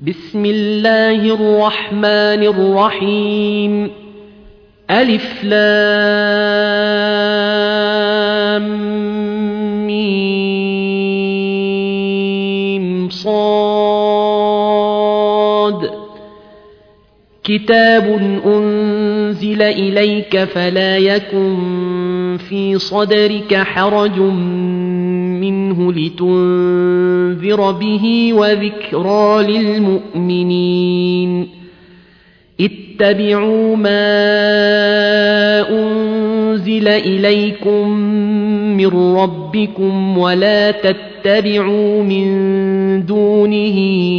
بسم الله الرحمن الرحيم ألف لام ميم صاد كتاب أنزل إليك فلا يكن في صدرك حرج منه لتنذر به وذكرى للمؤمنين اتبعوا ما أنزل إليكم من ربكم ولا تتبعوا من دونه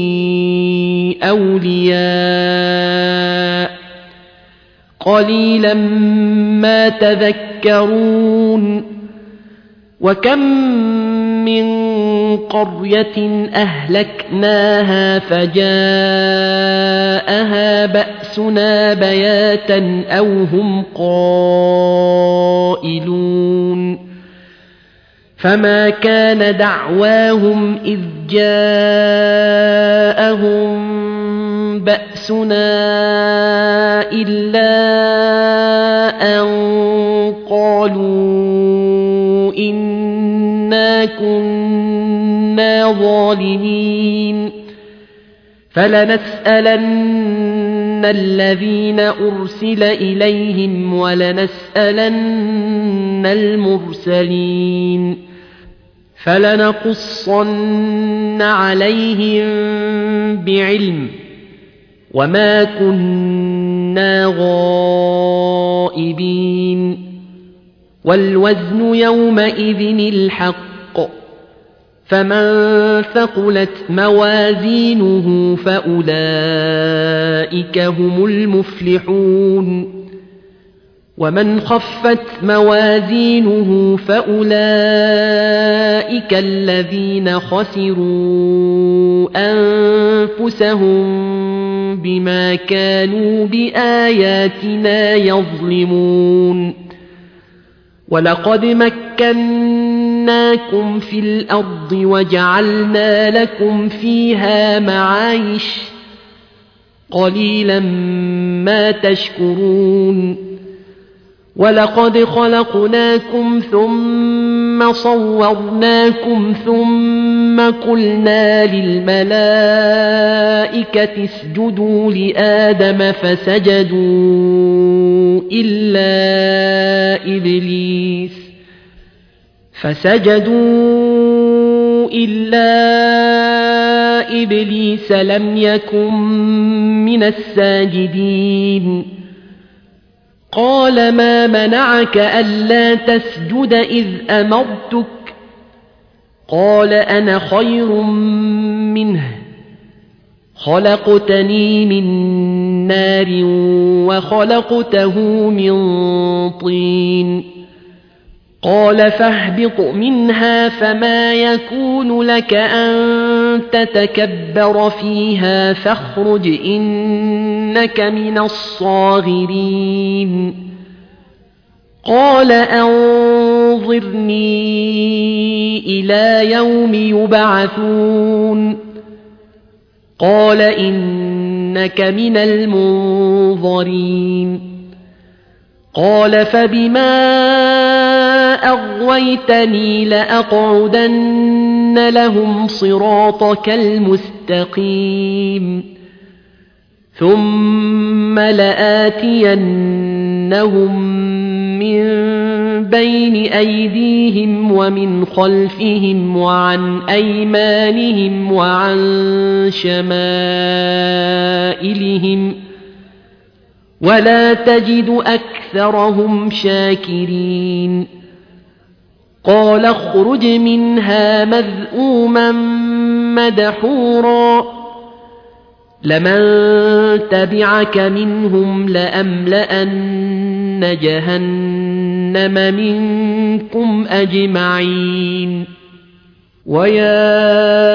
أولياء قليلا ما تذكرون وكم من قرية أهلكناها فجاءها بأسنا بياتا أو هم قائلون فما كان دعواهم إذ جاءهم بأسنا إلا أن قالوا إنا كنا ظالمين فلنسألن الذين أرسل إليهم ولنسألن المرسلين فلنقصن عليهم بعلم وما كنا غائبين والوزن يومئذ الحق فمن ثقلت موازينه فأولئك هم المفلحون ومن خفت موازينه فأولئك الذين خسروا أنفسهم بما كانوا بآياتنا يظلمون ولقد مكناكم في الأرض وجعلنا لكم فيها معايش قليلا ما تشكرون ولقد خلقناكم ثم صورناكم ثم قلنا للملائكة اسجدوا لآدم فسجدوا إلا إبليس لم يكن من الساجدين قال ما منعك ألا تسجد إذ أمرتك قال أنا خير منه خلقتني من نار وخلقته من طين قال فاهبط منها فما يكون لك أن تتكبر فيها فاخرج إنك من الصاغرين قال أنظرني إلى يوم يبعثون قال إنك من المنظرين قال فبما أغويتني لأقعدن لهم صراطك المستقيم ثم لآتينهم من بين أيديهم ومن خلفهم وعن أيمانهم وعن شمائلهم ولا تجد أكثرهم شاكرين قال اخرج منها مذءوما مدحورا لمن تبعك منهم لأملأن جهنم منكم أجمعين ويا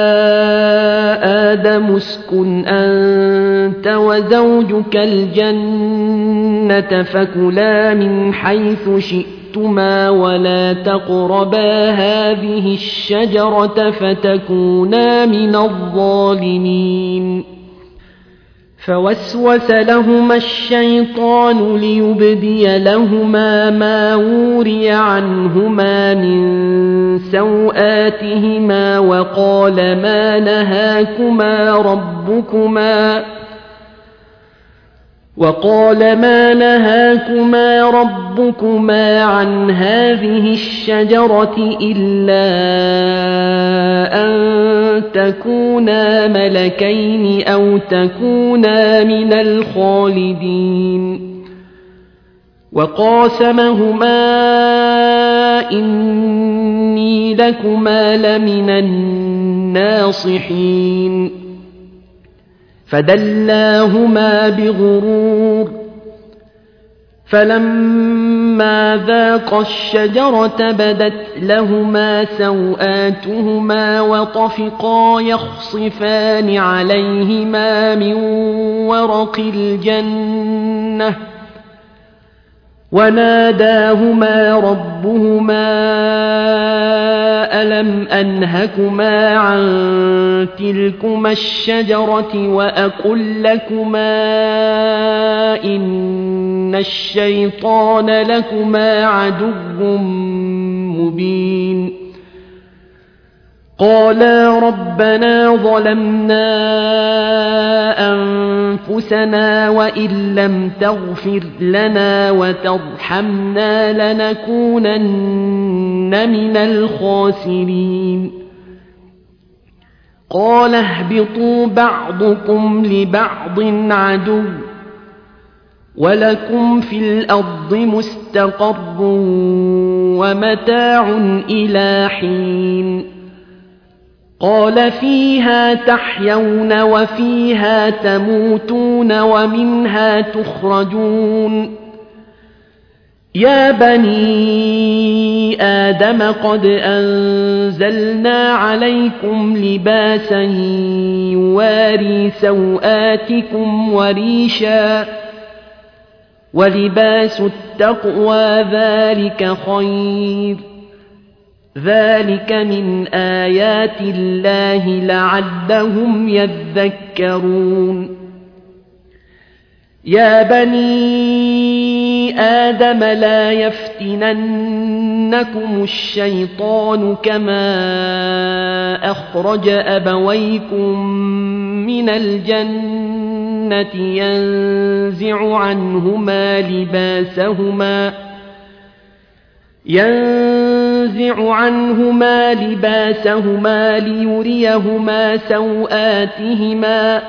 آدم اسكن أنت وزوجك الجنة فكلا من حيث شئتما ولا تقربا هذه الشجرة فتكونا من الظالمين فوسوس لهما الشيطان ليبدي لهما ما وري عنهما من سوآتهما وقال ما نهاكما ربكما عن هذه الشجرة إلا أن تكونا ملكين أو تكونا من الخالدين وقاسمهما إني لكما لمن الناصحين فدلاهما بغرور فلما ذاقا الشجرة بدت لهما سوآتهما وطفقا يخصفان عليهما من ورق الجنة وناداهما ربهما ألم أنهكما عن تلكما الشجرة وأقل لكما إن الشيطان لكما عدو مبين قالا ربنا ظلمنا أنفسنا وإن لم تغفر لنا وترحمنا لنكونن من الخاسرين قال اهبطوا بعضكم لبعض عدو ولكم في الأرض مستقر ومتاع إلى حين قال فيها تحيون وفيها تموتون ومنها تخرجون يا بني آدم قد أنزلنا عليكم لباسا يواري سوآتكم وريشا ولباس التقوى ذلك خير ذلك من آيات الله لعلهم يذكرون يا بني آدم لا يفتننكم الشيطان كما أخرج أبويكم من الجنة ينزع عنهما لباسهما ليريهما سوآتهما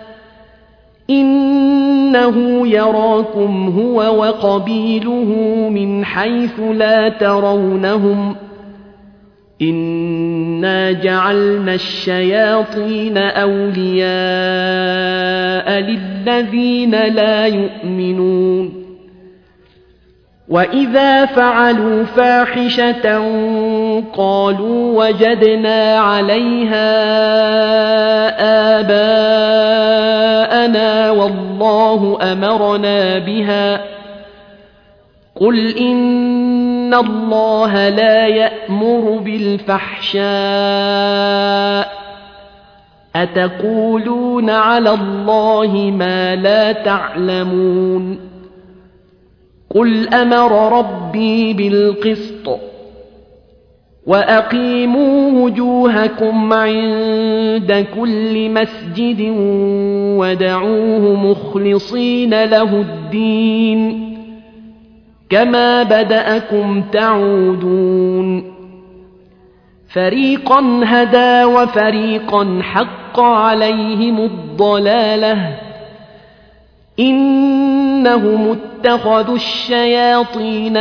إنه يراكم هو وقبيله من حيث لا ترونهم إنا جعلنا الشياطين أولياء للذين لا يؤمنون وإذا فعلوا فاحشة قالوا وجدنا عليها آباءنا والله أمرنا بها قل إن الله لا يأمر بالفحشاء أتقولون على الله ما لا تعلمون قل أمر ربي بالقسط وأقيموا وجوهكم عند كل مسجد ودعوه مخلصين له الدين كما بدأكم تعودون فريقا هدى وفريقا حق عليهم الضلالة إنهم اتخذوا الشياطين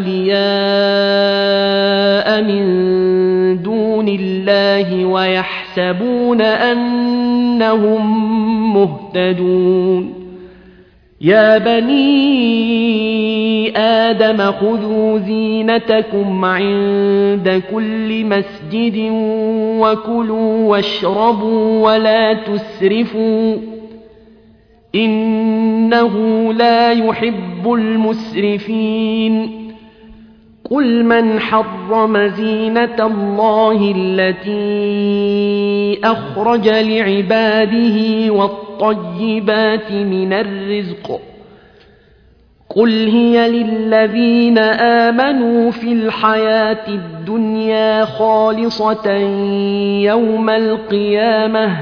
أولياء من دون الله ويحسبون أنهم مهتدون يا بني آدم خذوا زينتكم عند كل مسجد وكلوا واشربوا ولا تسرفوا إنه لا يحب المسرفين قل من حرم زينة الله التي أخرج لعباده والطيبات من الرزق قل هي للذين آمنوا في الحياة الدنيا خالصة يوم القيامة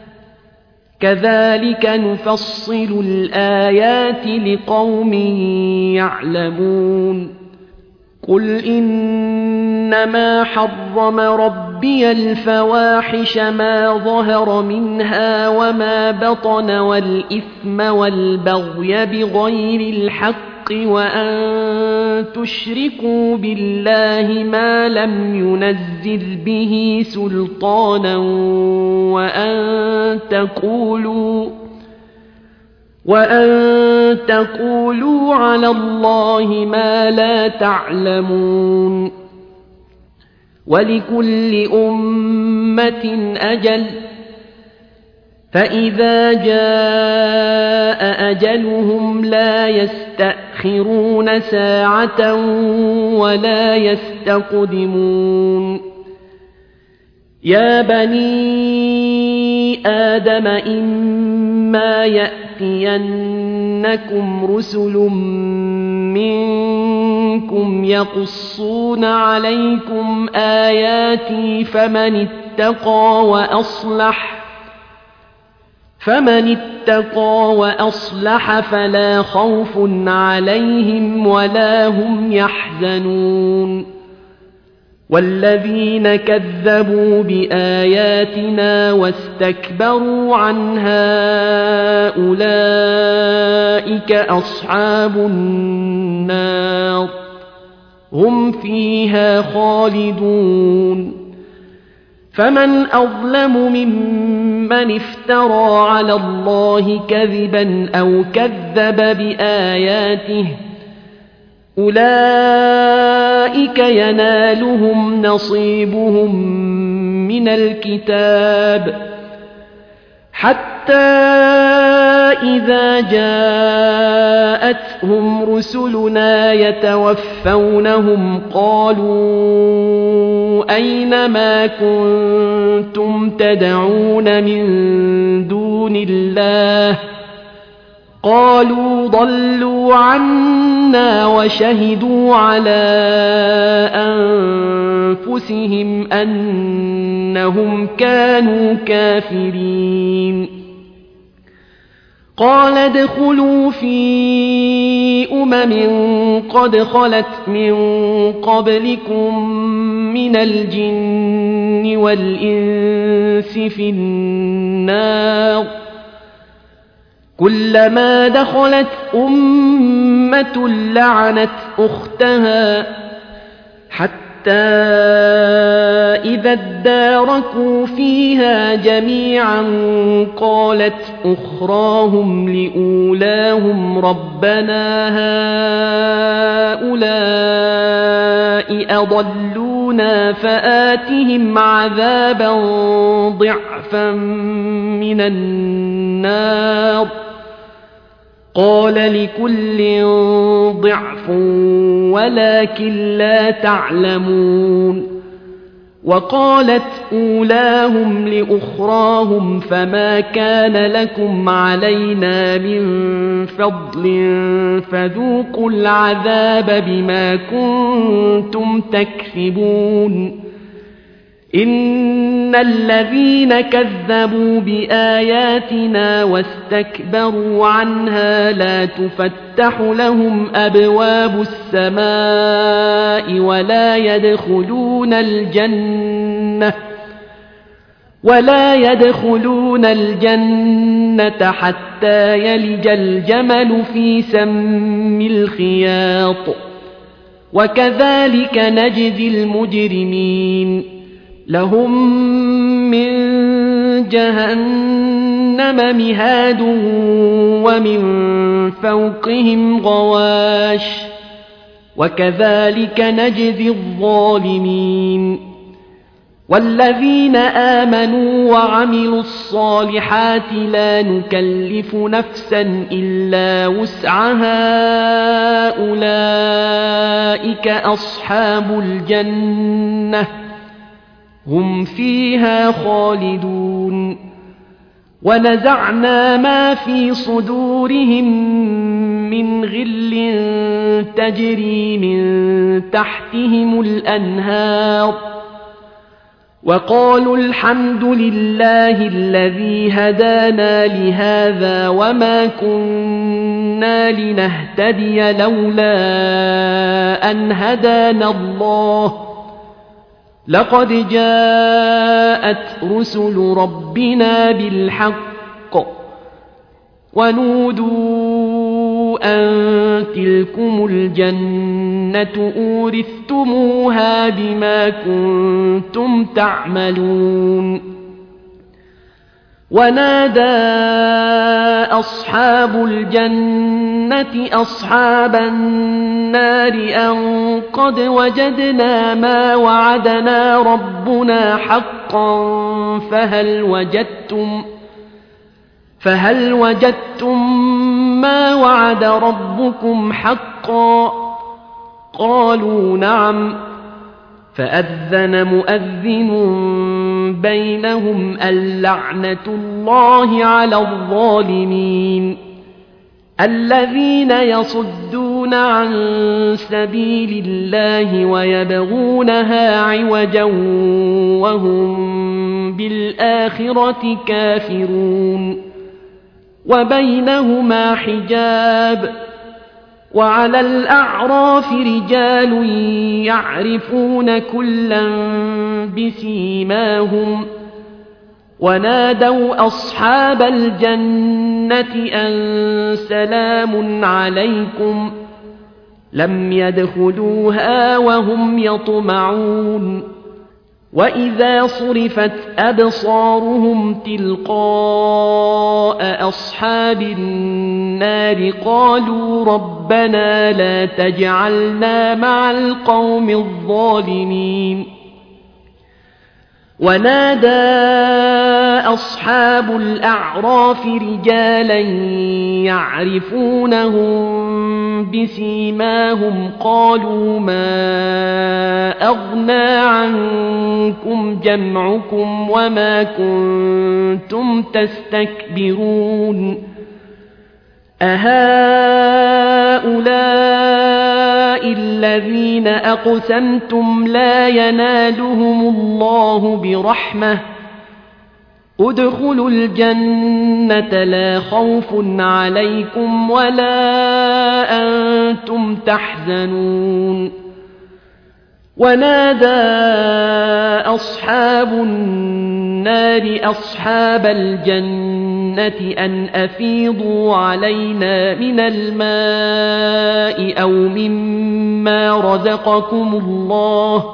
كذلك نفصل الآيات لقوم يعلمون قل إنما حرم ربي الفواحش ما ظهر منها وما بطن والإثم والبغي بغير الحق وأن تشركوا بالله ما لم ينزل به سلطانا وأن تقولوا على الله ما لا تعلمون ولكل أمة أجل فإذا جاء أجلهم لا يستأخرون ساعة ولا يستقدمون يا بني آدم إما يأتينكم رسل منكم يقصون عليكم آياتي فمن اتقى وأصلح فلا خوف عليهم ولا هم يحزنون والذين كذبوا بآياتنا واستكبروا عنها أولئك أصحاب النار هم فيها خالدون فمن أظلم ممن افترى على الله كذبا أو كذب بآياته أولئك ينالهم نصيبهم من الكتاب حتى إذا جاءتهم رسلنا يتوفونهم قالوا أين ما كنتم تدعون من دون الله قالوا ضلوا عنا وشهدوا على أنفسهم أنهم كانوا كافرين قال ادخلوا في قد خلت من قبلكم من الجن والإنس في النار كلما دخلت أمة لعنت أختها حتى إذا اداركوا فيها جميعا قالت أخراهم لأولاهم ربنا هؤلاء أضلونا فآتهم عذابا ضعفا من النار قال لكل ضعف ولكن لا تعلمون وقالت أولاهم لأخراهم فما كان لكم علينا من فضل فذوقوا العذاب بما كنتم تكسبون إن الذين كذبوا بآياتنا واستكبروا عنها لا تفتح لهم أبواب السماء ولا يدخلون الجنة حتى يلج الجمل في سم الخياط وكذلك نجزي المجرمين لهم من جهنم مهاد ومن فوقهم غواش وكذلك نجزي الظالمين والذين آمنوا وعملوا الصالحات لا نكلف نفسا إلا وسعها أولئك أصحاب الجنة هم فيها خالدون ونزعنا ما في صدورهم من غل تجري من تحتهم الأنهار وقالوا الحمد لله الذي هدانا لهذا وما كنا لنهتدي لولا أن هدانا الله لقد جاءت رسل ربنا بالحق ونودوا أن تلكم الجنة أورثتموها بما كنتم تعملون ونادى أصحاب الجنة أصحاب النار أن قد وجدنا ما وعدنا ربنا حقا فهل وجدتم ما وعد ربكم حقا قالوا نعم فأذن مؤذن بينهم اللعنة الله على الظالمين الذين يصدون عن سبيل الله ويبغونها عوجا وهم بالآخرة كافرون وبينهما حجاب وعلى الأعراف رجال يعرفون كلا بسيماهم ونادوا أصحاب الجنة أن سلام عليكم لم يدخلوها وهم يطمعون وإذا صرفت أبصارهم تلقاء أصحاب النار قالوا ربنا لا تجعلنا مع القوم الظالمين ونادى أصحاب الأعراف رجالا يعرفونهم بسيماهم قالوا ما أغنى عنكم جمعكم وما كنتم تستكبرون أهؤلاء الذين أقسمتم لا ينالهم الله برحمة ادخلوا الجنة لا خوف عليكم ولا أنتم تحزنون ونادى أصحاب النار أصحاب الجنة أن أفيضوا علينا من الماء أو مما رزقكم الله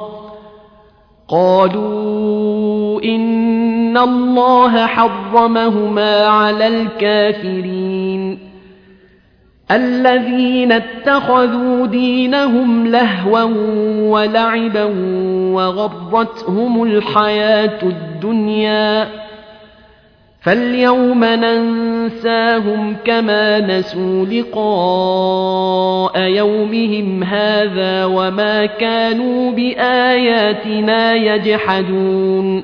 قالوا إن الله حرمهما على الكافرين الذين اتخذوا دينهم لهوا ولعبا وغرتهم الحياة الدنيا فاليوم ننساهم كما نسوا لقاء يومهم هذا وما كانوا بآياتنا يجحدون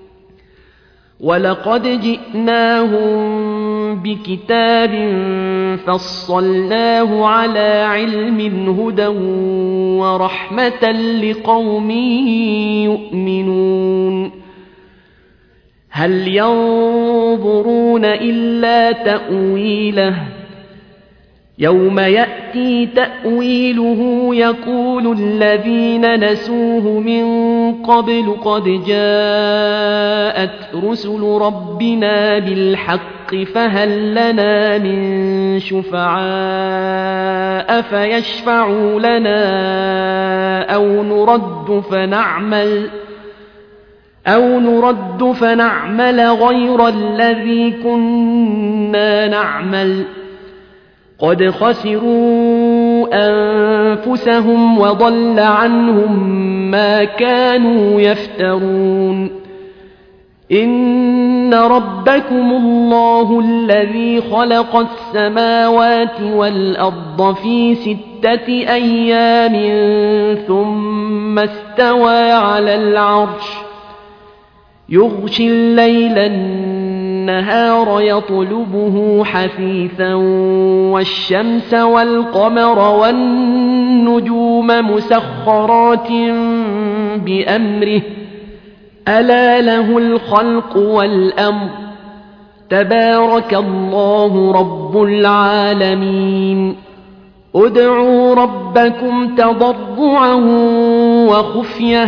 ولقد جئناهم بكتاب فصلناه على علم هدى ورحمة لقوم يؤمنون هل ينظرون إلا تأويله يوم يأتي تأويله يقول الذين نسوه من قبل قد جاءت رسل ربنا بالحق فهل لنا من شفعاء فيشفعوا لنا أو نرد فنعمل غير الذي كنا نعمل قد خسروا أنفسهم وضل عنهم ما كانوا يفترون إن ربكم الله الذي خلق السماوات والأرض في 6 أيام ثم استوى على العرش يغشي الليل النهار يطلبه حثيثا والشمس والقمر والنجوم مسخرات بأمره ألا له الخلق والأمر تبارك الله رب العالمين ادعوا ربكم تضرعا وخفية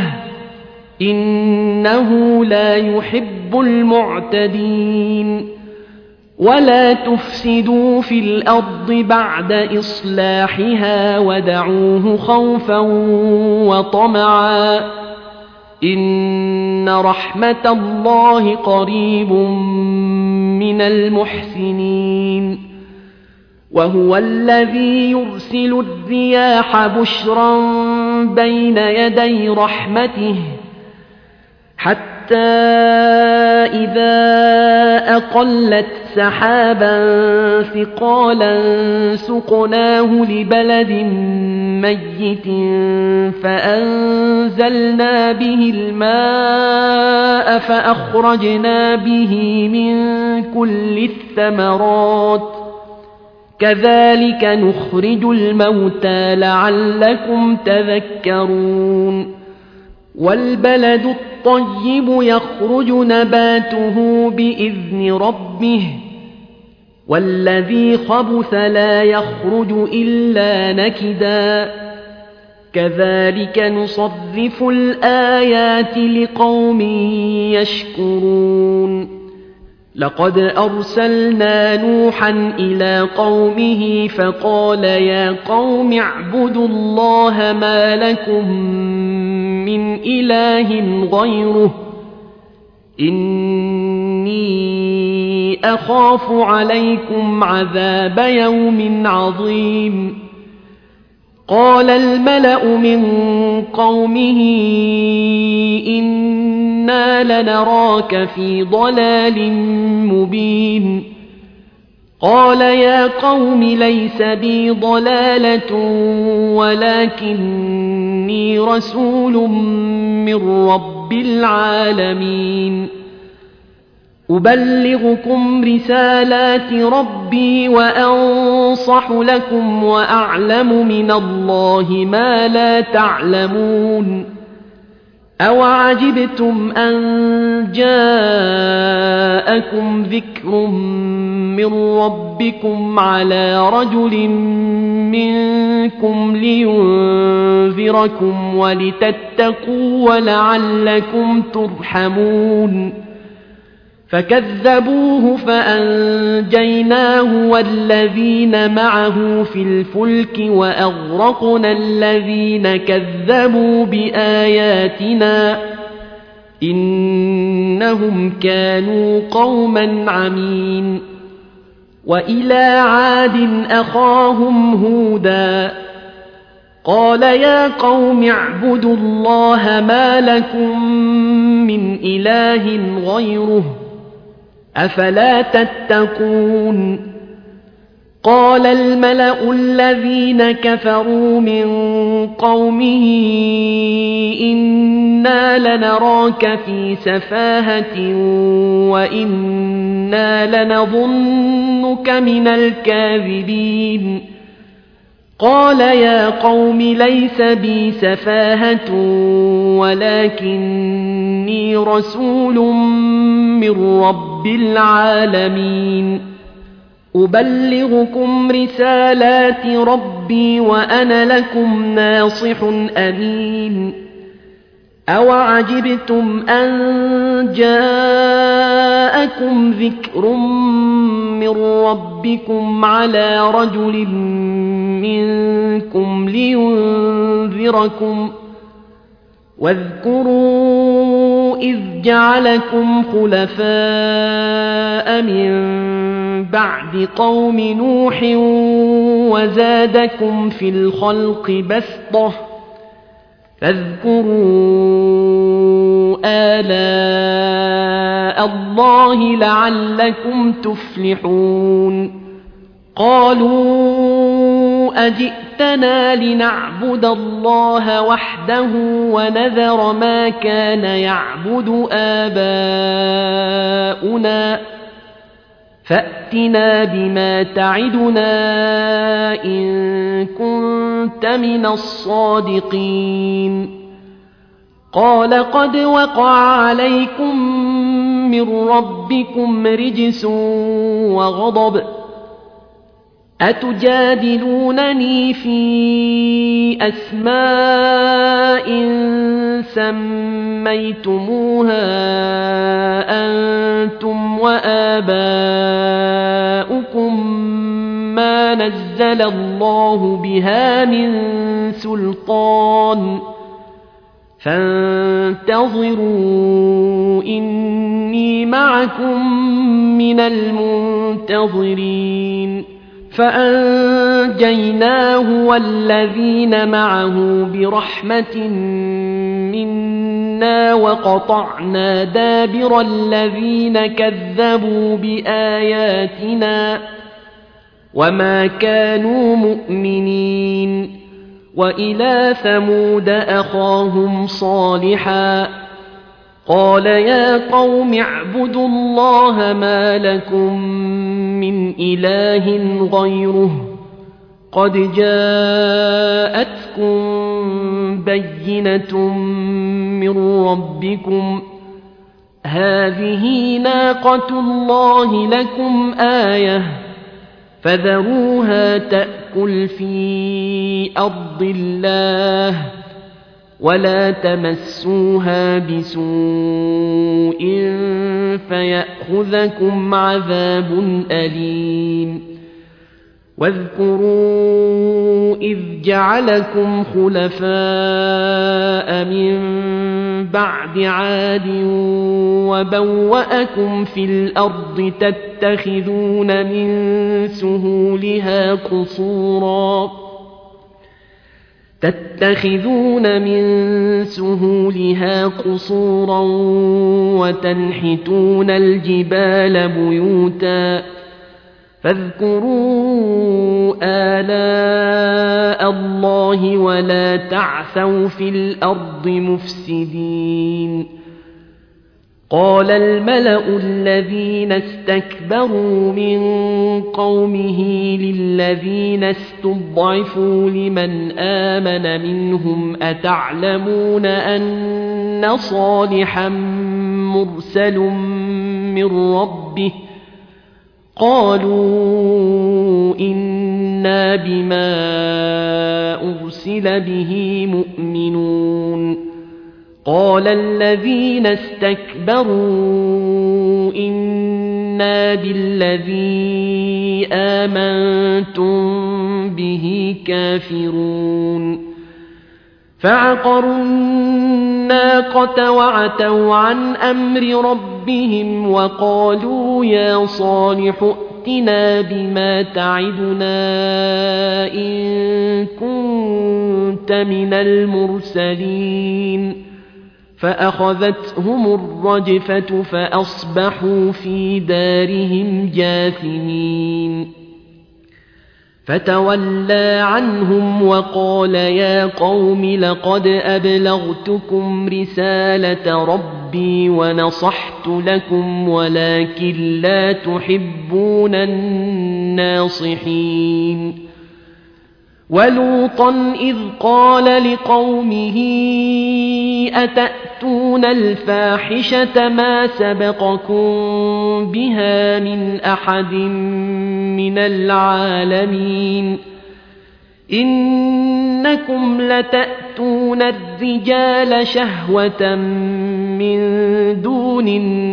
إنه لا يحب المعتدين ولا تفسدوا في الأرض بعد إصلاحها ودعوه خوفا وطمعا إن رحمة الله قريب من المحسنين وهو الذي يرسل الرياح بشرا بين يدي رحمته حتى إذا أقلت سحابا ثقالا سقناه لبلد ميت فأنزلنا به الماء فأخرجنا به من كل الثمرات كذلك نخرج الموتى لعلكم تذكرون والبلد الطيب يخرج نباته بإذن ربه والذي خبث لا يخرج إلا نكدا كذلك نصرف الآيات لقوم يشكرون لقد أرسلنا نوحا إلى قومه فقال يا قوم اعبدوا الله ما لكم من إله غيره إني أخاف عليكم عذاب يوم عظيم قال الملأ من قومه إنا لنراك في ضلال مبين قال يا قوم ليس بي ضلالة ولكني رسول من رب العالمين أبلغكم رسالات ربي وأنصح لكم وأعلم من الله ما لا تعلمون أوعجبتم أن جاءكم ذكر من ربكم على رجل منكم لينذركم ولتتقوا ولعلكم ترحمون فكذبوه فأنجيناه والذين معه في الفلك وأغرقنا الذين كذبوا بآياتنا إنهم كانوا قوما عمين وإلى عاد أخاهم هودا قال يا قوم اعبدوا الله ما لكم من إله غيره أفلا تتقون قال الملأ الذين كفروا من قومه إنا لنراك في سفاهة وإنا لنظنك من الكاذبين قال يا قوم ليس بي سفاهة ولكني رسول من رب العالمين أبلغكم رسالات ربي وأنا لكم ناصح أمين أوعجبتم أن جاءكم ذكر من ربكم على رجل منكم لينذركم واذكروا إذ جعلكم خلفاء من بعد قوم نوح وزادكم في الخلق بسطة فاذكروا آلاء الله لعلكم تفلحون قالوا أجئتنا لنعبد الله وحده ونذر ما كان يعبد آباؤنا فأتنا بما تعدنا إن كنت من الصادقين قال قد وقع عليكم من ربكم رجس وغضب أتجادلونني في أسماء سميتموها أنتم وآباؤكم ما نزل الله بها من سلطان فانتظروا إني معكم من المنتظرين فأنجيناه والذين معه برحمة منا وقطعنا دابر الذين كذبوا بآياتنا وما كانوا مؤمنين وإلى ثمود أخاهم صالحا قال يا قوم اعبدوا الله ما لكم من إله غيره قد جاءتكم بينة من ربكم هذه ناقة الله لكم آية فذروها تأكل في أرض الله ولا تمسوها بسوء فيأخذكم عذاب أليم واذكروا إذ جعلكم خلفاء من بعد عاد وبوأكم في الأرض تتخذون من سهولها قصورا وتنحتون الجبال بيوتا فاذكروا آلاء الله ولا تعثوا في الأرض مفسدين قال الملأ الذين استكبروا من قومه للذين استضعفوا لمن آمن منهم أتعلمون أن صالحا مرسل من ربه قالوا إنا بما أرسل به مؤمنون قال الذين استكبروا إنا بالذي آمنتم به كافرون فعقروا الناقة وعتوا عن أمر ربهم وقالوا يا صالح ائتنا بما تعدنا إن كنت من المرسلين فأخذتهم الرجفة فأصبحوا في دارهم جاثمين فتولى عنهم وقال يا قوم لقد أبلغتكم رسالة ربي ونصحت لكم ولكن لا تحبون الناصحين ولوطا إذ قال لقومه أتأتون الفاحشة ما سبقكم بها من أحد من العالمين إنكم لتأتون الرجال شهوة من دون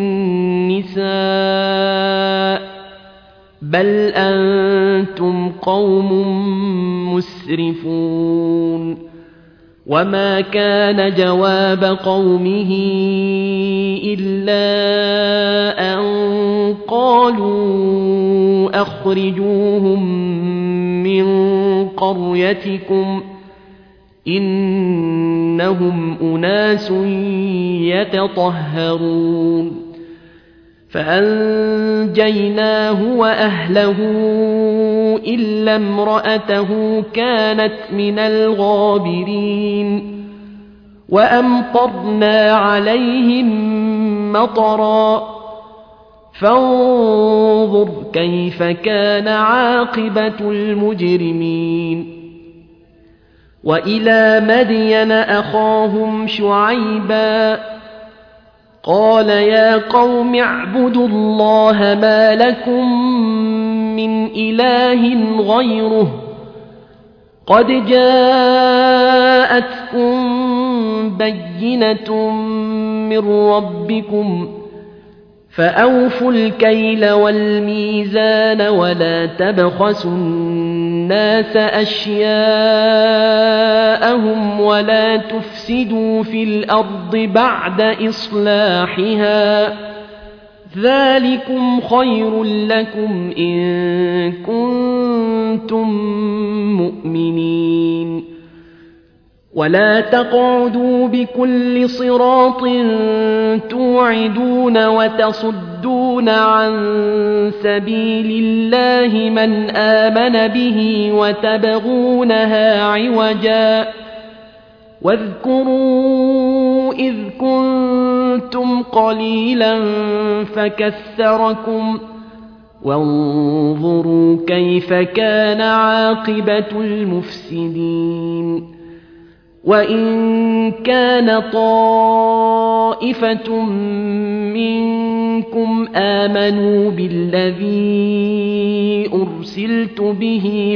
النساء بل أنتم قوم مسرفون وما كان جواب قومه إلا أن قالوا أخرجوهم من قريتكم إنهم أناس يتطهرون فأنجيناه وأهله إلا امرأته كانت من الغابرين وأمطرنا عليهم مطرا فانظر كيف كان عاقبة المجرمين وإلى مدين أخاهم شعيبا قال يا قوم اعبدوا الله ما لكم من إله غيره قد جاءتكم بينة من ربكم فأوفوا الكيل والميزان ولا تبخسوا الناس أشياءهم ولا تفسدوا في الأرض بعد إصلاحها ذلكم خير لكم إن كنتم مؤمنين ولا تقعدوا بكل صراط توعدون وتصدون عن سبيل الله من آمن به وتبغونها عوجا واذكروا إذ كنتم قليلا فكثركم وانظروا كيف كان عاقبة المفسدين وإن كان طائفة منكم آمنوا بالذي أرسلت به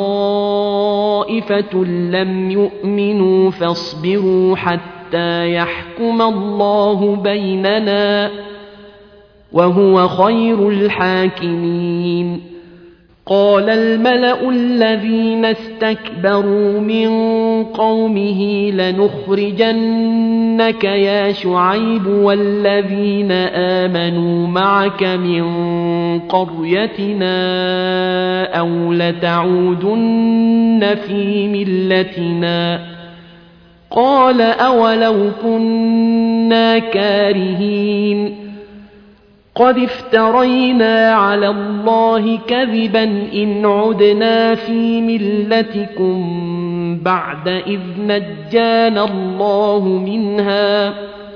وطائفة لم يؤمنوا فاصبروا حتى يحكم الله بيننا وهو خير الحاكمين قال الملأ الذين استكبروا من قومه لنخرجنك يا شعيب والذين آمنوا معك من قريتنا أو لتعودن في ملتنا قال أولو كنا كارهين قد افترينا على الله كذبا إن عدنا في ملتكم بعد إذ نجانا الله منها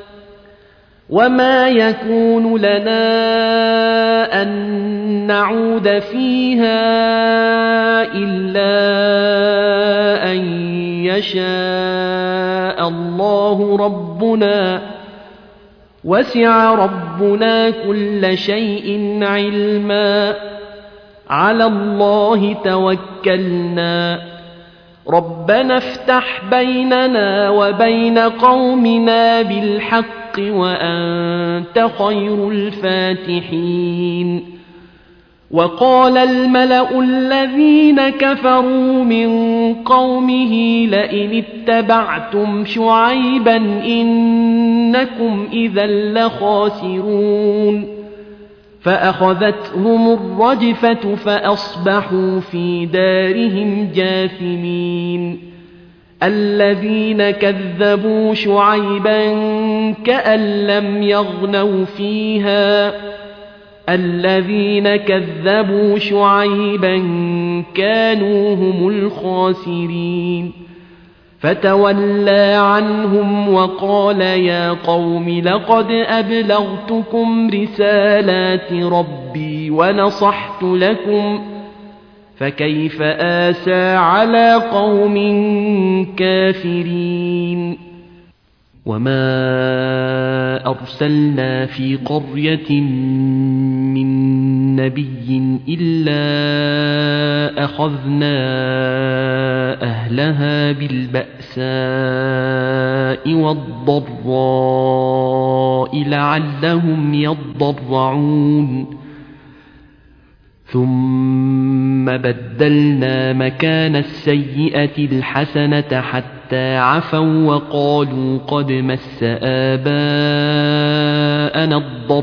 وما يكون لنا أن نعود فيها إلا أن يشاء الله ربنا وسع ربنا كل شيء علما على الله توكلنا ربنا افتح بيننا وبين قومنا بالحق وأنت خير الفاتحين وقال الملأ الذين كفروا من قومه لئن اتبعتم شعيبا إنكم إذا لخاسرون فأخذتهم الرجفة فأصبحوا في دارهم جاثمين الذين كذبوا شعيبا كأن لم يغنوا فيها الذين كذبوا شعيبا كانوا هم الخاسرين فتولى عنهم وقال يا قوم لقد أبلغتكم رسالات ربي ونصحت لكم فكيف آسى على قوم كافرين وما أرسلنا في قرية من نبي إلا أخذنا أهلها بالبأساء والضراء لعلهم يضرعون ثم بدلنا مكان السيئة الحسنة حتى حتى عفوا وقالوا قد مس آباءنا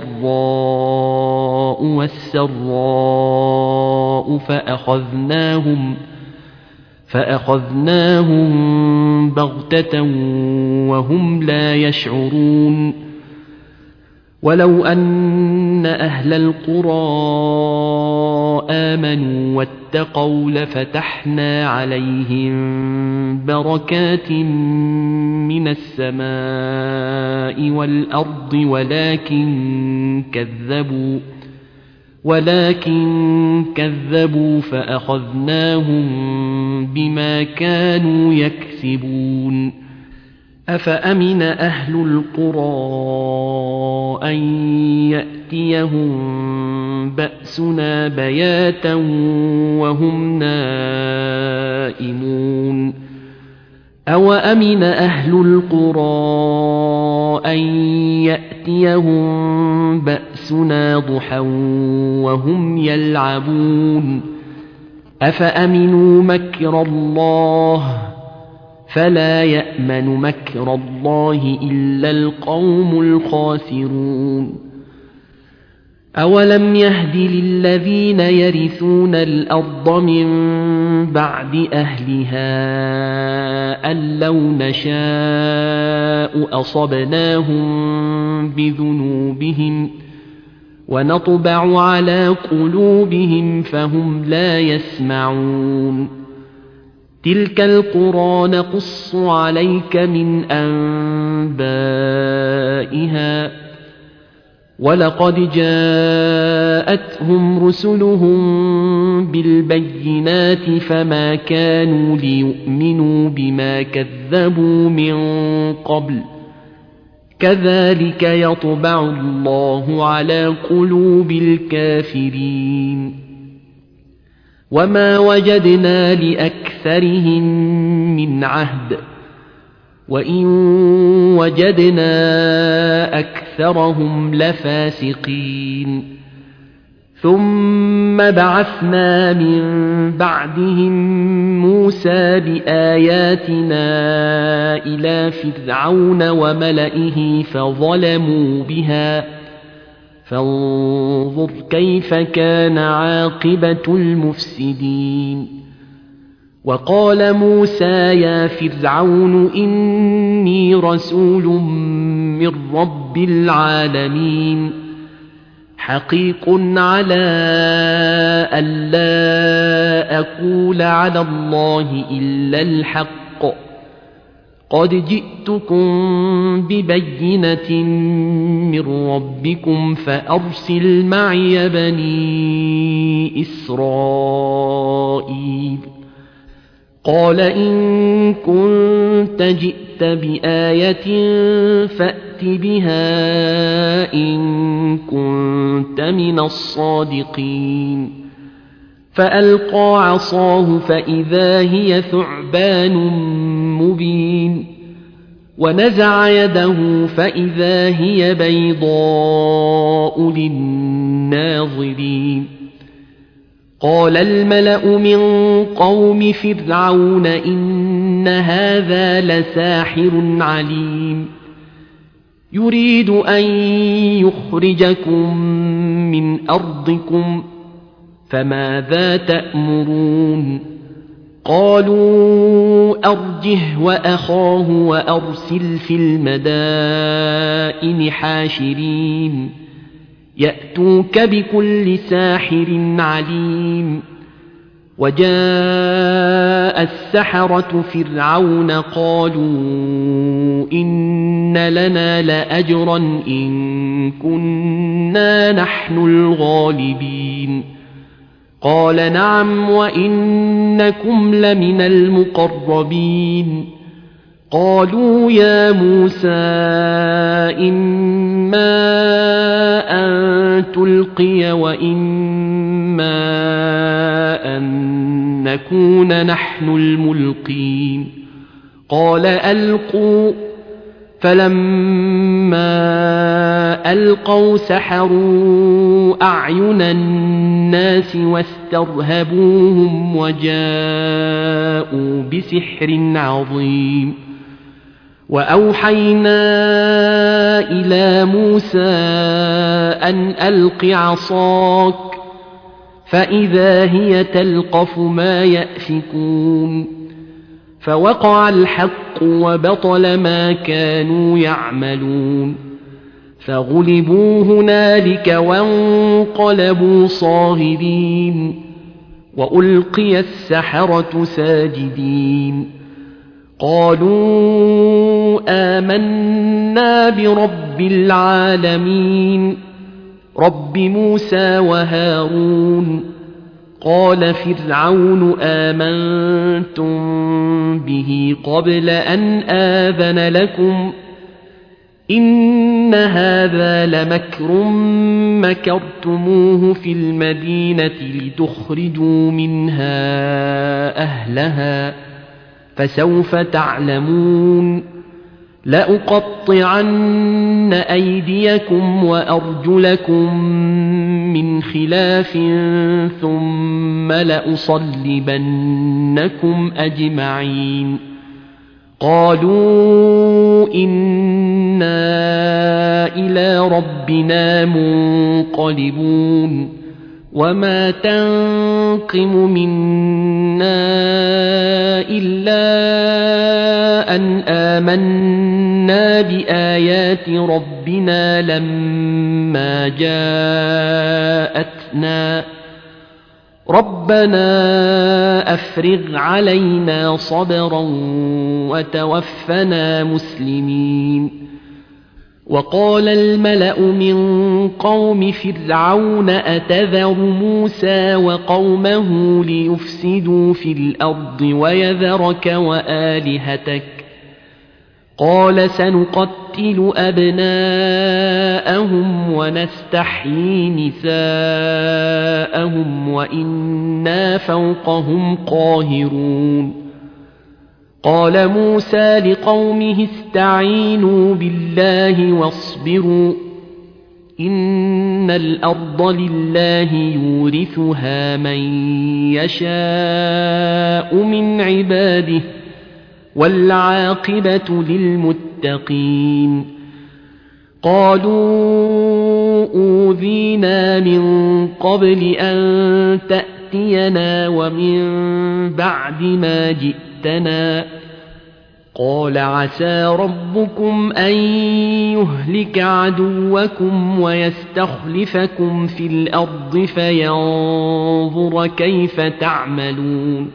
الضراء والسراء فأخذناهم بغتة وهم لا يشعرون ولو أن أهل القرى آمنوا واتقوا لفتحنا عليهم بركات من السماء والأرض ولكن كذبوا فأخذناهم بما كانوا يكسبون أفأمن أهل القرى أن يأتيهم بأسنا بياتا وهم نائمون أوأمن أهل القرى أن يأتيهم بأسنا ضحى وهم يلعبون أفأمنوا مكر الله فلا يأمن مكر الله إلا القوم الخاسرون أولم يهد للذين يرثون الأرض من بعد أهلها أن لو نشاء أصبناهم بذنوبهم ونطبع على قلوبهم فهم لا يسمعون تلك القرى نقص عليك من أنبائها ولقد جاءتهم رسلهم بالبينات فما كانوا ليؤمنوا بما كذبوا من قبل كذلك يطبع الله على قلوب الكافرين وما وجدنا لأكثرهم من عهد وإن وجدنا أكثرهم لفاسقين ثم بعثنا من بعدهم موسى بآياتنا إلى فرعون وملئه فظلموا بها فانظر كيف كان عاقبة المفسدين وقال موسى يا فرعون إني رسول من رب العالمين حقيق على ألا أقول على الله إلا الحق قد جئتكم ببينة من ربكم فأرسل معي بني إسرائيل قال إن كنت جئت بآية فأت بها إن كنت من الصادقين فألقى عصاه فإذا هي ثعبان مبين ونزع يده فإذا هي بيضاء للناظرين قال الملأ من قوم فرعون إن هذا لساحر عليم يريد أن يخرجكم من أرضكم فماذا تأمرون قالوا أرجه وأخاه وأرسل في المدائن حاشرين يأتوك بكل ساحر عليم وجاء السحرة فرعون قالوا إن لنا لأجرا إن كنا نحن الغالبين قال نعم وإنكم لمن المقربين قالوا يا موسى إما أن تلقي وإما أن نكون نحن الملقين قال ألقوا فلما ألقوا سحروا أعين الناس واسترهبوهم وجاءوا بسحر عظيم وأوحينا إلى موسى أن ألق عصاك فإذا هي تلقف ما يأفكون فوقع الحق وبطل ما كانوا يعملون فغلبوا هنالك وانقلبوا صاغرين وألقي السحرة ساجدين قالوا آمنا برب العالمين رب موسى وهارون قال فرعون آمنتم به قبل أن آذن لكم إن هذا لمكر مكرتموه في المدينة لتخرجوا منها أهلها فسوف تعلمون لأقطعن أيديكم وأرجلكم من خلاف ثم لأصلبنكم أجمعين قالوا إنا إلى ربنا منقلبون وما تنقم منا إلا أن آمنا بآيات ربنا لما جاءتنا ربنا أفرغ علينا صبرا وتوفنا مسلمين وقال الملأ من قوم فرعون أتذر موسى وقومه ليفسدوا في الأرض ويذرك وآلهتك قال سنقتل أبناءهم ونستحيي نساءهم وإنا فوقهم قاهرون قال موسى لقومه استعينوا بالله واصبروا إن الأرض لله يورثها من يشاء من عباده والعاقبة للمتقين قالوا أوذينا من قبل أن تأتينا ومن بعد ما جئتنا قال عسى ربكم أن يهلك عدوكم ويستخلفكم في الأرض فينظر كيف تعملون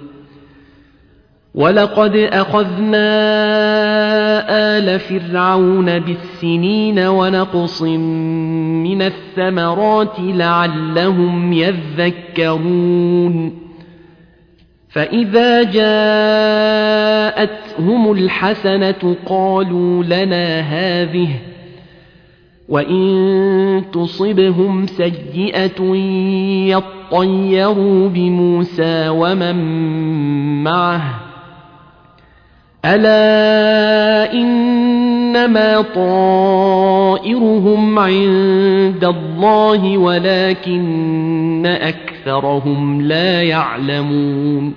ولقد أخذنا آل فرعون بالسنين ونقص من الثمرات لعلهم يذكرون فإذا جاءتهم الحسنة قالوا لنا هذه وإن تصبهم سيئة يطيروا بموسى ومن معه ألا إنما طائرهم عند الله ولكن أكثرهم لا يعلمون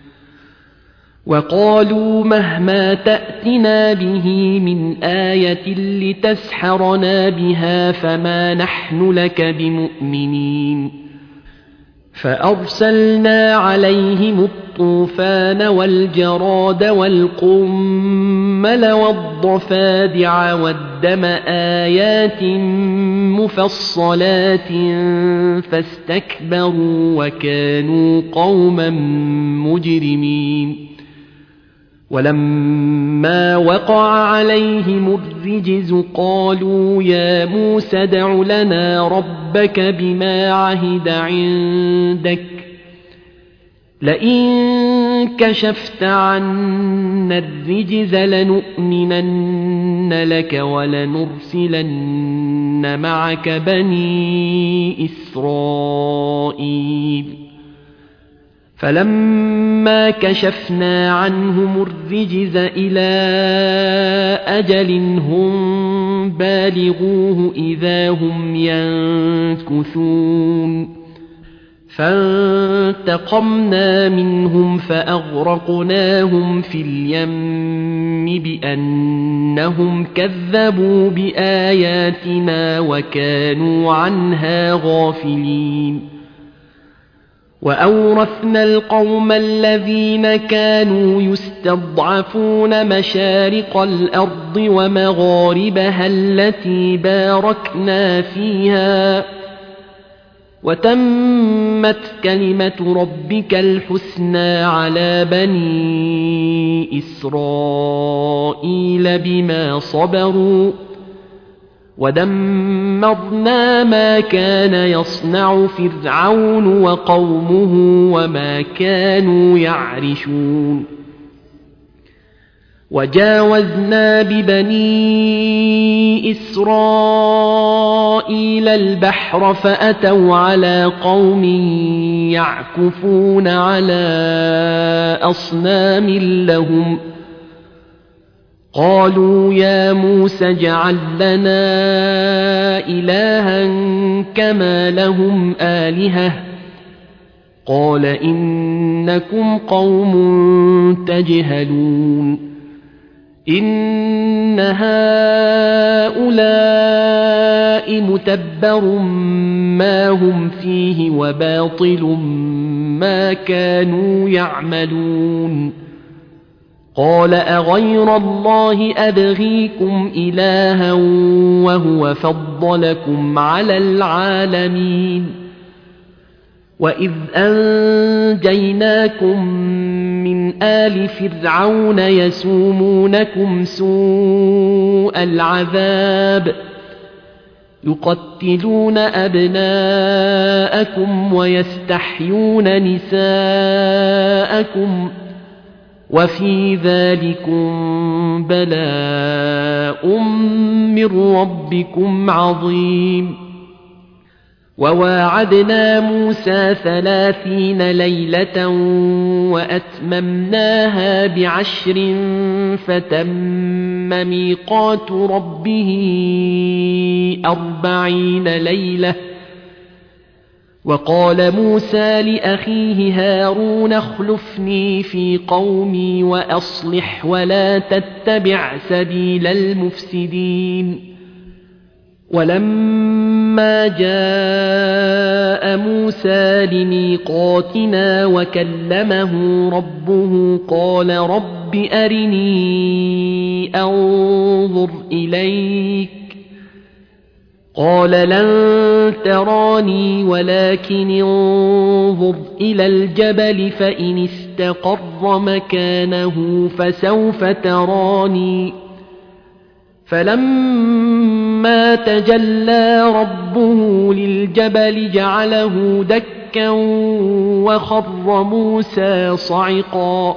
وقالوا مهما تأتنا به من آية لتسحرنا بها فما نحن لك بمؤمنين فأرسلنا عليهم الطوفان والجراد والقمل والضفادع والدم آيات مفصلات فاستكبروا وكانوا قوما مجرمين ولما وقع عليهم الرجز قالوا يا موسى ادع لنا ربك بما عهد عندك لئن كشفت عنا الرجز لنؤمنن لك ولنرسلن معك بني إسرائيل فلما كشفنا عنهم الرجز إلى أجل هم بالغوه إذا هم ينكثون فانتقمنا منهم فأغرقناهم في اليم بأنهم كذبوا بآياتنا وكانوا عنها غافلين وأورثنا القوم الذين كانوا يستضعفون مشارق الأرض ومغاربها التي باركنا فيها وتمت كلمة ربك الحسنى على بني إسرائيل بما صبروا ودمرنا ما كان يصنع فرعون وقومه وما كانوا يعرشون وجاوزنا ببني إسرائيل البحر فأتوا على قوم يعكفون على أصنام لهم قالوا يا موسى اجعل لنا إلها كما لهم آلهة قال إنكم قوم تجهلون إن هؤلاء متبر ما هم فيه وباطل ما كانوا يعملون قال أغير الله أبغيكم إلها وهو فضلكم على العالمين وإذ أنجيناكم من آل فرعون يسومونكم سوء العذاب يقتلون أبناءكم ويستحيون نساءكم وفي ذلكم بلاء من ربكم عظيم وواعدنا موسى 30 ليلة وأتممناها ب10 فتم ميقات ربه 40 ليلة وقال موسى لأخيه هارون اخلفني في قومي وأصلح ولا تتبع سبيل المفسدين ولما جاء موسى لميقاتنا وكلمه ربه قال رب أرني أنظر إليك قال لن تراني ولكن انظر إلى الجبل فإن استقر مكانه فسوف تراني فلما تجلى ربه للجبل جعله دكا وخر موسى صعقا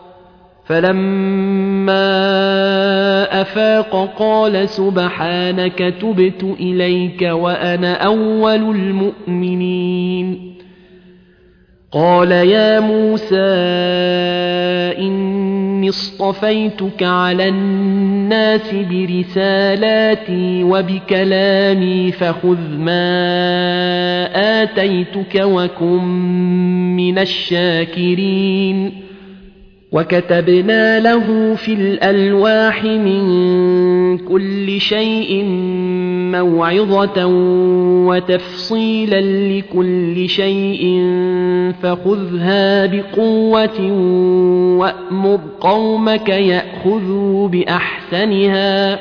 فلما أفاق قال سبحانك تبت إليك وأنا أول المؤمنين قال يا موسى إني اصطفيتك على الناس برسالاتي وبكلامي فخذ ما آتيتك وكن من الشاكرين وكتبنا له في الألواح من كل شيء موعظة وتفصيلا لكل شيء فخذها بقوة وأمر قومك يأخذوا بأحسنها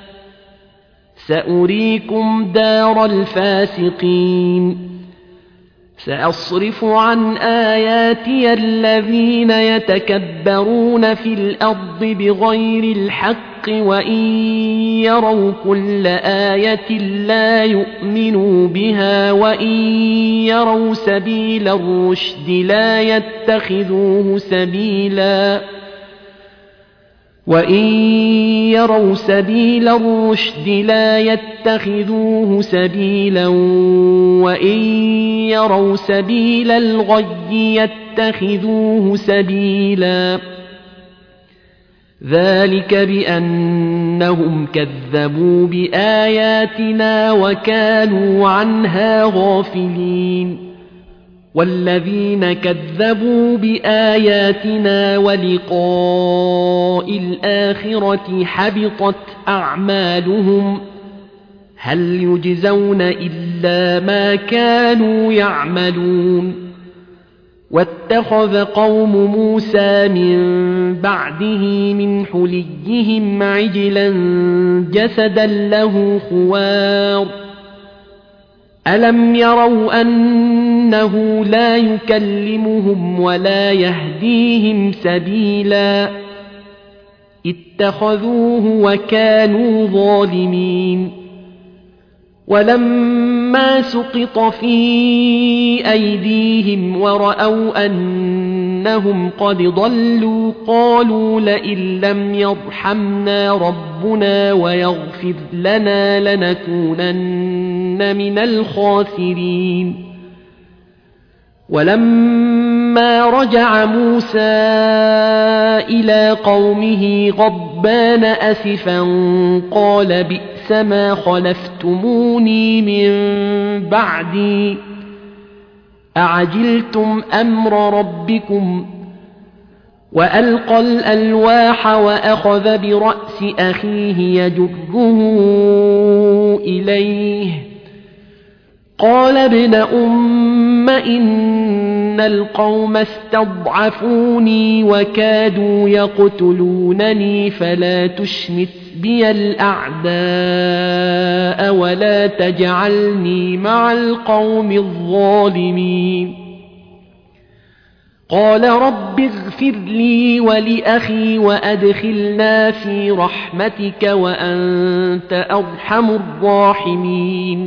سأريكم دار الفاسقين سأصرف عن آياتي الذين يتكبرون في الأرض بغير الحق وإن يروا كل آية لا يؤمنوا بها وإن يروا سبيل الرشد لا يتخذوه سبيلا وإن يروا سبيل الرشد لا يتخذوه سبيلا وإن يروا سبيل الغي يتخذوه سبيلا ذلك بأنهم كذبوا بآياتنا وكانوا عنها غافلين والذين كذبوا بآياتنا ولقاء الآخرة حبطت أعمالهم هل يجزون إلا ما كانوا يعملون واتخذ قوم موسى من بعده من حليهم عجلا جسدا له خوار ألم يروا أنه لا يكلمهم ولا يهديهم سبيلا اتخذوه وكانوا ظالمين ولما سقط في أيديهم ورأوا أنهم قد ضلوا قالوا لئن لم يرحمنا ربنا ويغفر لنا لنكونن من الخاسرين ولما رجع موسى إلى قومه غضبان أسفا قال بئس ما خلفتموني من بعدي أعجلتم أمر ربكم وألقى الألواح وأخذ برأس أخيه يجره إليه قال ابن أم إن القوم استضعفوني وكادوا يقتلونني فلا تشمت بي الأعداء ولا تجعلني مع القوم الظالمين قال رب اغفر لي ولأخي وأدخلنا في رحمتك وأنت أرحم الراحمين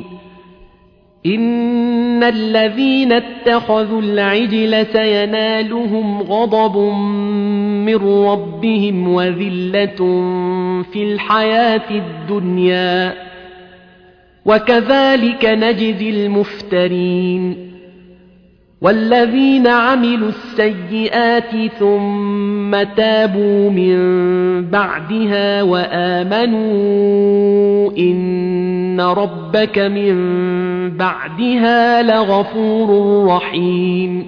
إن الذين اتخذوا العجل سينالهم غضب من ربهم وذلة في الحياة الدنيا وكذلك نجزي المفترين والذين عملوا السيئات ثم تابوا من بعدها وآمنوا إن ربك من بعدها لغفور رحيم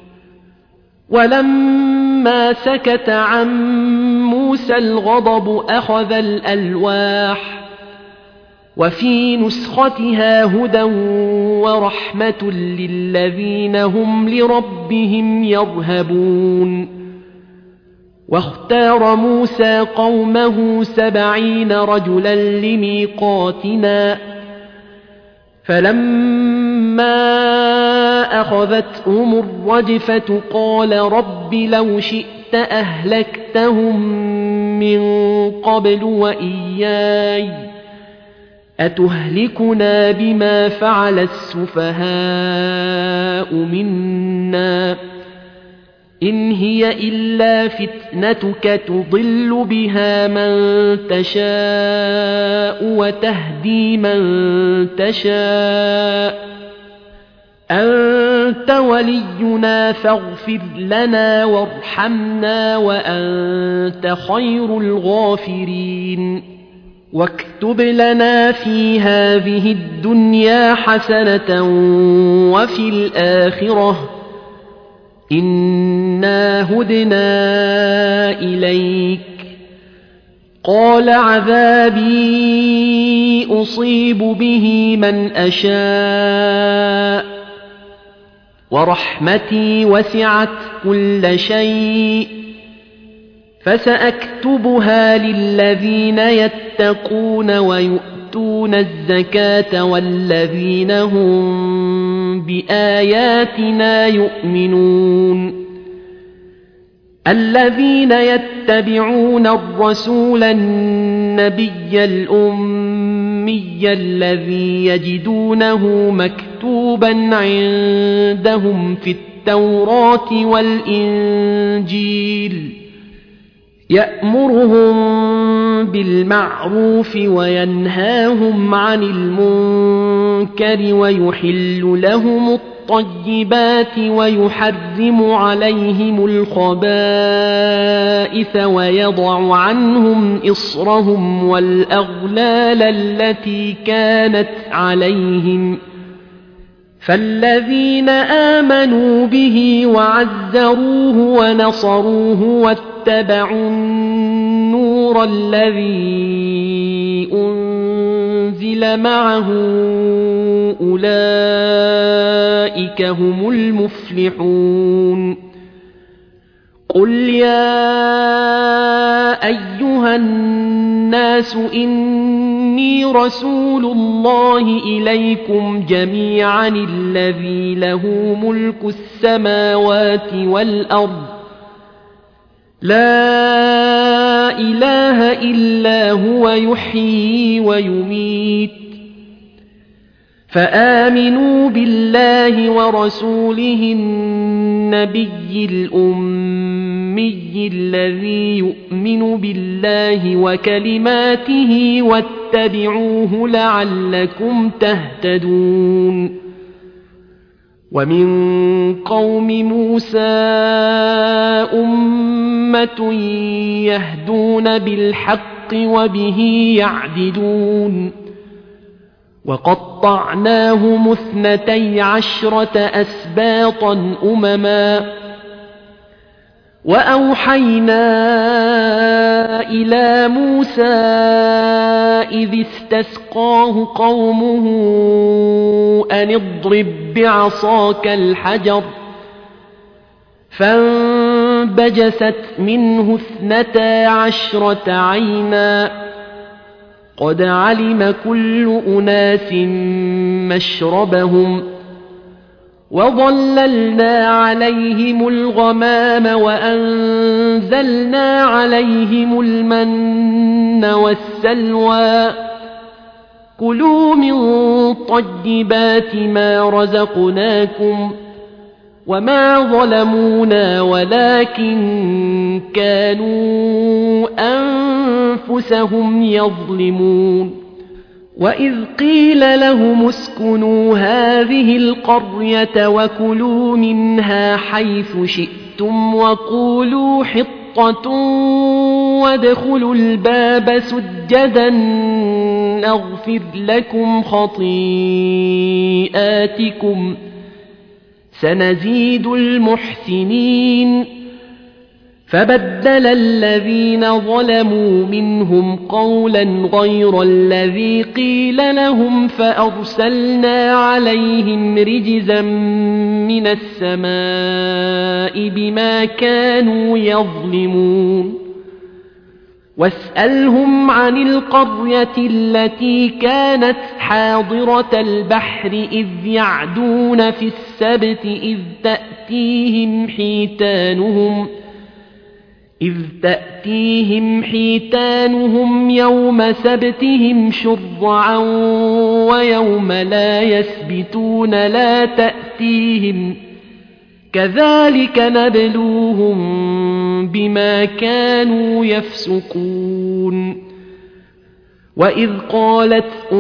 ولما سكت عن موسى الغضب أخذ الألواح وفي نسختها هدى ورحمة للذين هم لربهم يرهبون واختار موسى قومه 70 رجلا لميقاتنا فلما أخذتهم الرجفة قال رب لو شئت أهلكتهم من قبل وإياي أتهلكنا بما فعل السفهاء منا إن هي إلا فتنتك تضل بها من تشاء وتهدي من تشاء أنت ولينا فاغفر لنا وارحمنا وأنت خير الغافرين واكتب لنا في هذه الدنيا حسنة وفي الآخرة إنا هدنا إليك قال عذابي أصيب به من أشاء ورحمتي وسعت كل شيء فسأكتبها للذين يتقون ويؤتون الزكاة والذين هم بآياتنا يؤمنون الذين يتبعون الرسول النبي الأمي الذي يجدونه مكتوبا عندهم في التوراة والإنجيل يأمرهم بالمعروف وينهاهم عن المنكر ويحل لهم الطيبات ويحرم عليهم الخبائث ويضع عنهم إصرهم والأغلال التي كانت عليهم فالذين آمنوا به وعزروه ونصروه واتبعوا النور الذي أنزل معه أولئك هم المفلحون قل يا أيها الناس إني رسول الله إليكم جميعا الذي له ملك السماوات والأرض لا إله إلا هو يحيي ويميت فآمنوا بالله ورسوله النبي الأمي الذي يؤمن بالله وكلماته واتبعوه لعلكم تهتدون ومن قوم موسى أمة يهدون بالحق وبه يعدلون وقطعناهم 12 أسباطا أمما وأوحينا إلى موسى إذ استسقاه قومه أن اضرب بعصاك الحجر فانبجست منه 12 عينا قد علم كل أناس مشربهم وظللنا عليهم الغمام وأنزلنا عليهم المن والسلوى كلوا من طيبات ما رزقناكم وما ظلمونا ولكن كانوا أنفسهم يظلمون وإذ قيل لهم اسكنوا هذه القرية وكلوا منها حيث شئتم وقولوا حطة وادخلوا الباب سجدا نغفر لكم خطيئاتكم سنزيد المحسنين فبدل الذين ظلموا منهم قولا غير الذي قيل لهم فأرسلنا عليهم رجزا من السماء بما كانوا يظلمون واسألهم عن القرية التي كانت حاضرة البحر إذ يعدون في السبت إذ تأتيهم حيتانهم يوم سبتهم شرعا ويوم لا يسبتون لا تأتيهم كذلك نبلوهم بما كانوا يفسقون وإذ قالت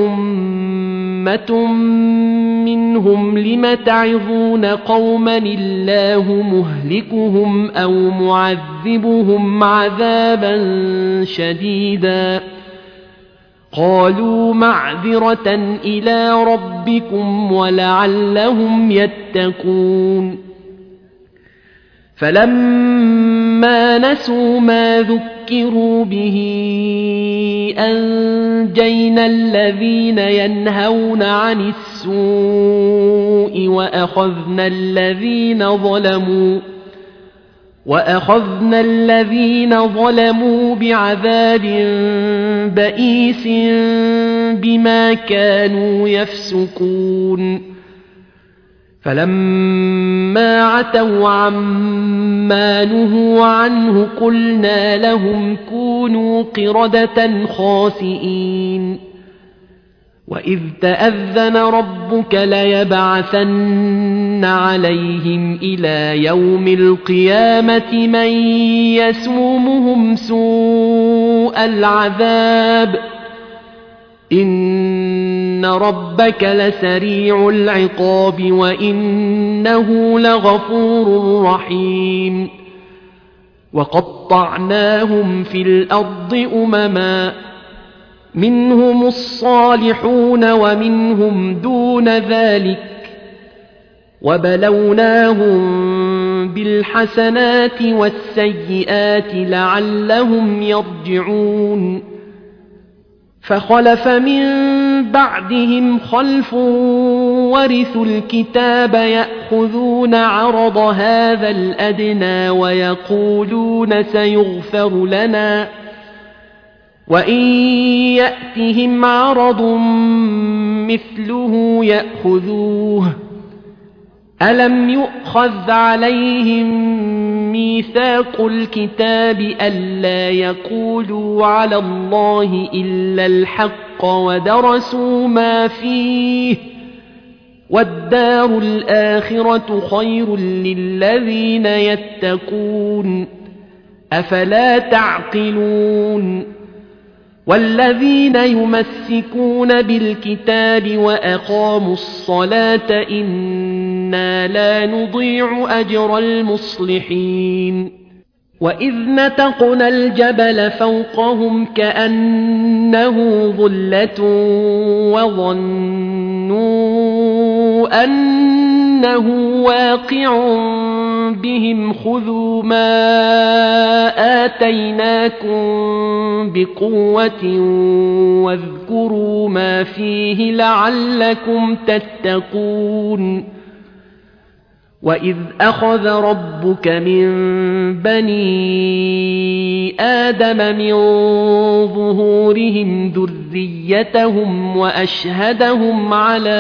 أمة منهم لم تعظون قوما الله مهلكهم أو معذبهم عذابا شديدا قالوا معذرة إلى ربكم ولعلهم يتقون فلما نسوا ما ذكروا به أنجينا الذين ينهون عن السوء وأخذنا الذين ظلموا بعذاب بئيس بما كانوا يفسقون فلما عتوا عما نهوا عنه قلنا لهم كونوا قردة خاسئين وإذ تأذن ربك ليبعثن عليهم إلى يوم القيامة من يسومهم سوء العذاب إن ربك لسريع العقاب وإنه لغفور رحيم وقطعناهم في الأرض أمما منهم الصالحون ومنهم دون ذلك وبلوناهم بالحسنات والسيئات لعلهم يرجعون فخلف من بعدهم خلف ورثوا الكتاب يأخذون عرض هذا الأدنى ويقولون سيغفر لنا وإن يأتهم عرض مثله يأخذوه ألم يؤخذ عليهم ميثاق الكتاب ألا يقولوا على الله إلا الحق ودرسوا ما فيه والدار الآخرة خير للذين يتقون أفلا تعقلون والذين يمسكون بالكتاب وأقاموا الصلاة إنا لا نضيع أجر المصلحين وإذ نتقنا الجبل فوقهم كأنه ظلة وظنوا أنه واقع بهم خذوا ما آتيناكم بقوة واذكروا ما فيه لعلكم تتقون وإذ أخذ ربك من بني آدم من ظهورهم ذريتهم وأشهدهم على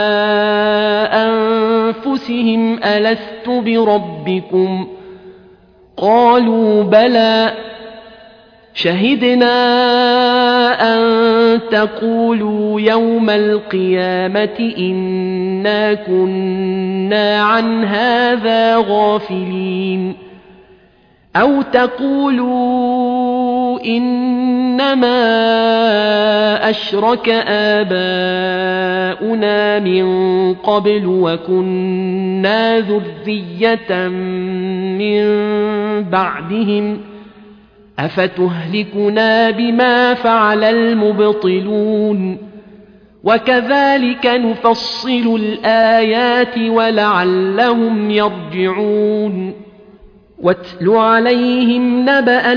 أنفسهم ألست بربكم قالوا بلى شهدنا أن تقولوا يوم القيامة إنا كنا عن هذا غافلين أو تقولوا إنما أشرك آباؤنا من قبل وكنا ذرية من بعدهم أفتهلكنا بما فعل المبطلون وكذلك نفصل الآيات ولعلهم يرجعون واتل عليهم نبأ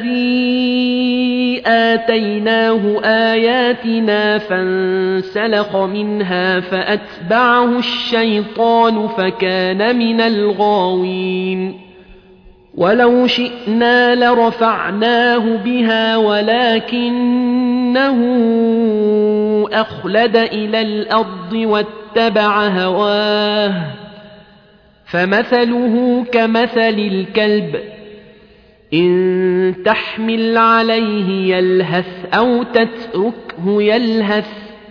الذي آتيناه آياتنا فانسلخ منها فأتبعه الشيطان فكان من الغاوين ولو شئنا لرفعناه بها ولكنه أخلد إلى الأرض واتبع هواه فمثله كمثل الكلب إن تحمل عليه يلهث أو تتركه يلهث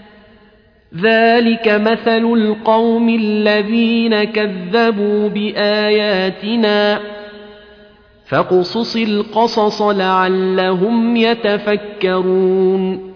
ذلك مثل القوم الذين كذبوا بآياتنا فاقصص القصص لعلهم يتفكرون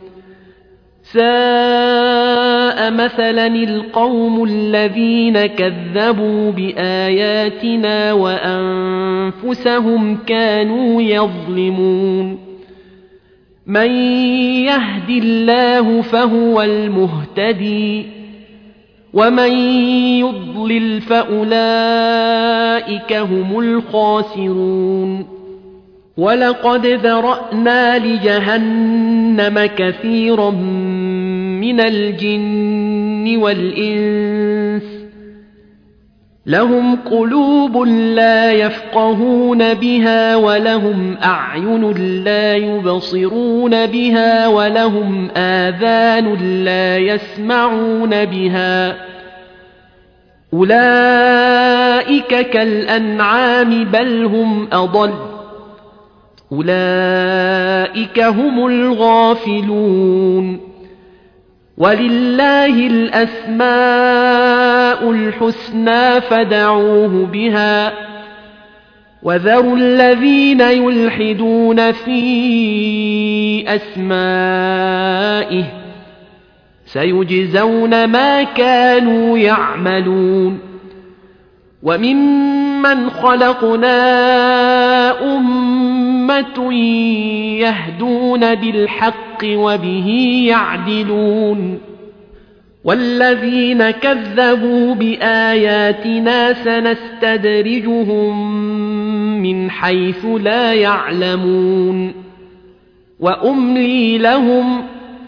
ساء مثلا القوم الذين كذبوا بآياتنا وأنفسهم كانوا يظلمون من يهد الله فهو المهتدي ومن يضلل فأولئك هم الخاسرون ولقد ذرأنا لجهنم كثيرا من الجن والإنس لهم قلوب لا يفقهون بها ولهم أعين لا يبصرون بها ولهم آذان لا يسمعون بها أولئك كالأنعام بل هم أضل أولئك هم الغافلون ولله الأسماء الحسنى فادعوه بها وذروا الذين يلحدون في أسمائه سيجزون ما كانوا يعملون وممن خلقنا أمة يهدون بالحق وبه يعدلون والذين كذبوا بآياتنا سنستدرجهم من حيث لا يعلمون وأملي لهم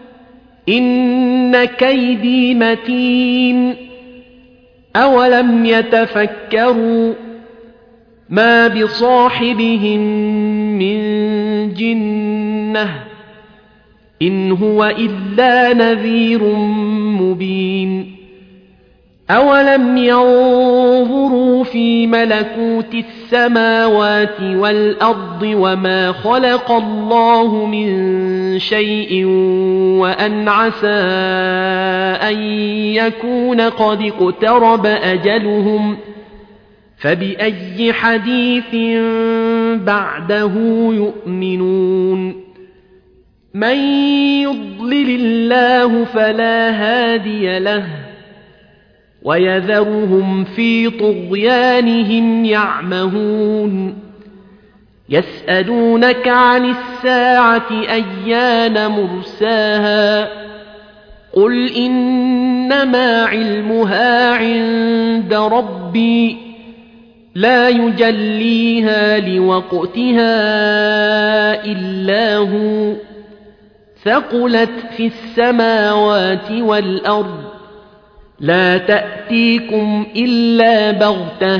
إن كيدي متين أولم يتفكروا ما بصاحبهم من جنة إن هو إلا نذير مبين أولم ينظروا في ملكوت السماوات والأرض وما خلق الله من شيء وأن عسى أن يكون قد اقترب أجلهم فبأي حديث بعده يؤمنون من يضلل الله فلا هادي له ويذرهم في طغيانهم يعمهون يسألونك عن الساعة أيان مرساها قل إنما علمها عند ربي لا يجليها لوقتها إلا هو ثقلت في السماوات والأرض لا تأتيكم إلا بغتة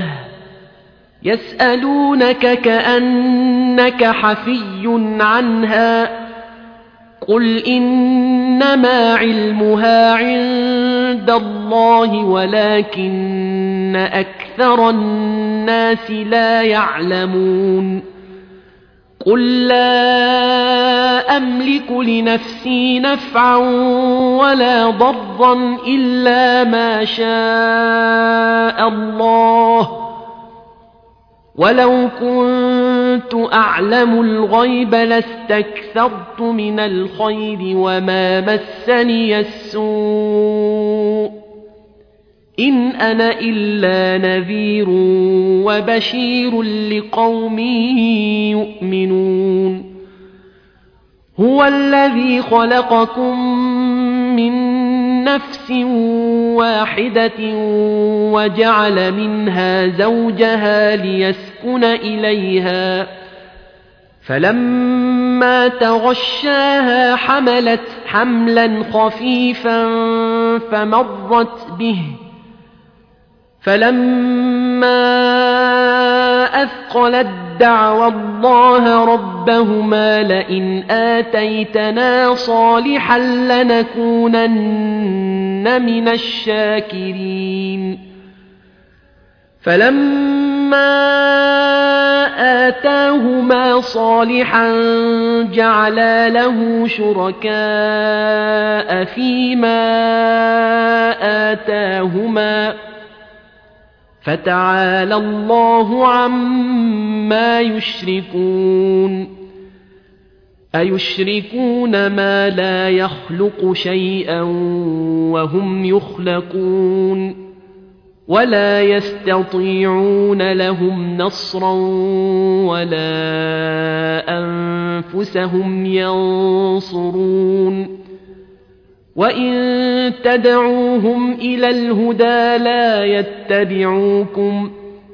يسألونك كأنك حفي عنها قل إنما علمها عند الله ولكن أكثر الناس لا يعلمون قل لا أملك لنفسي نفعا ولا ضرا إلا ما شاء الله ولو كنت أعلم الغيب لاستكثرت من الخير وما مسني السوء إن أنا إلا نذير وبشير لقوم يؤمنون هو الذي خلقكم من نفس واحدة وجعل منها زوجها ليسكن إليها فلما تغشاها حملت حملا خفيفا فمرت به فلما أثقلت دعوى الله ربهما لئن آتيتنا صالحا لنكونن من الشاكرين فلما آتاهما صالحا جعلا له شركاء فيما آتاهما فتعالى الله عما يشركون أيشركون ما لا يخلق شيئا وهم يخلقون ولا يستطيعون لهم نصرا ولا أنفسهم ينصرون وإن تدعوهم إلى الهدى لا يتبعوكم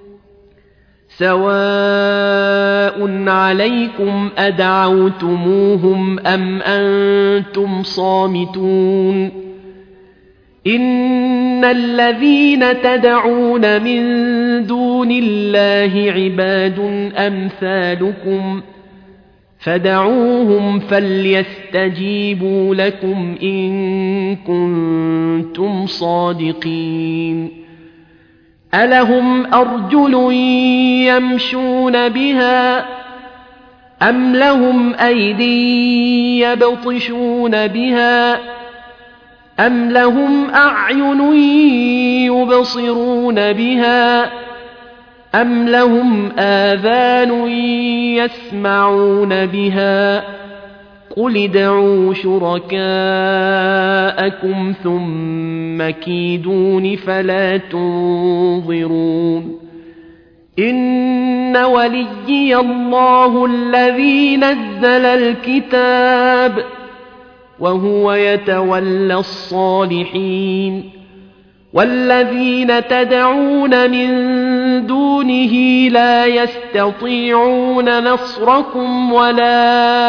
سواء عليكم أدعوتموهم أم أنتم صامتون إن الذين تدعون من دون الله عباد أمثالكم فدعوهم فليستجيبوا لكم إن كنتم صادقين ألهم أرجل يمشون بها أم لهم أيدي يبطشون بها أم لهم أعين يبصرون بها أم لهم آذان يسمعون بها قل ادعوا شركاءكم ثم كيدون فلا تنظرون إن وليي الله الذي نزل الكتاب وهو يتولى الصالحين والذين تدعون من دونه لا يستطيعون نصركم ولا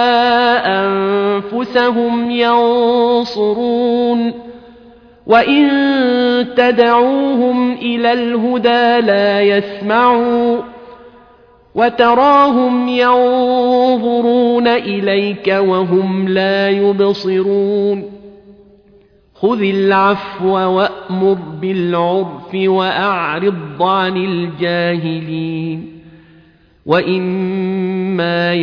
أنفسهم ينصرون وإن تدعوهم إلى الهدى لا يسمعوا وتراهم ينظرون إليك وهم لا يبصرون خذ العفو وأمر بالعرف وأعرض عن الجاهلين وإما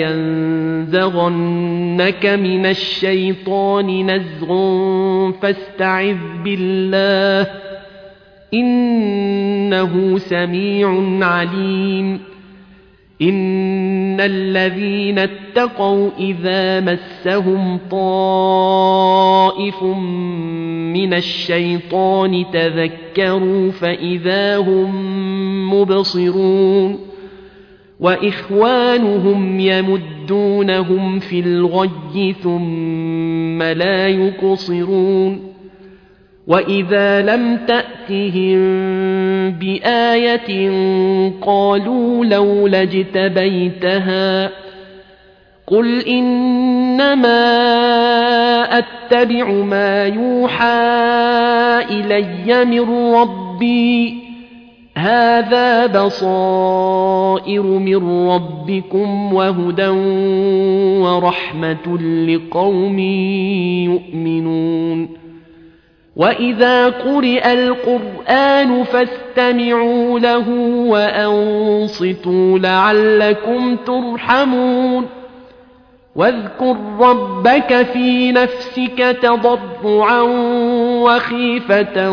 ينزغنك من الشيطان نزغ فاستعذ بالله إنه سميع عليم إن الذين اتقوا إذا مسهم طائف من الشيطان تذكروا فإذا هم مبصرون وإخوانهم يمدونهم في الغي ثم لا يقصرون وإذا لم تأتهم بآية قالوا لولا اجتبيتها قل إنما أتبع ما يوحى إلي من ربي هذا بصائر من ربكم وهدى ورحمة لقوم يؤمنون وإذا قرئ القرآن فاستمعوا له وأنصتوا لعلكم ترحمون واذكر ربك في نفسك تضرعا وخيفة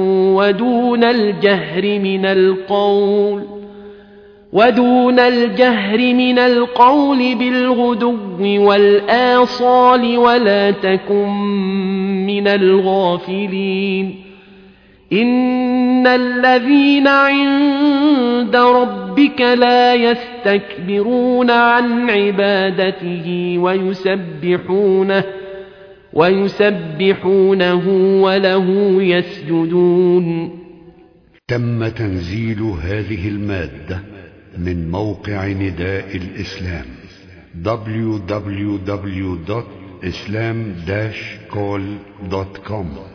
ودون الجهر من القول بالغدو والآصال ولا تكن من الغافلين إن الذين عند ربك لا يستكبرون عن عبادته ويسبحونه وله يسجدون. تم تنزيل هذه المادة من موقع نداء الإسلام www.islam-call.com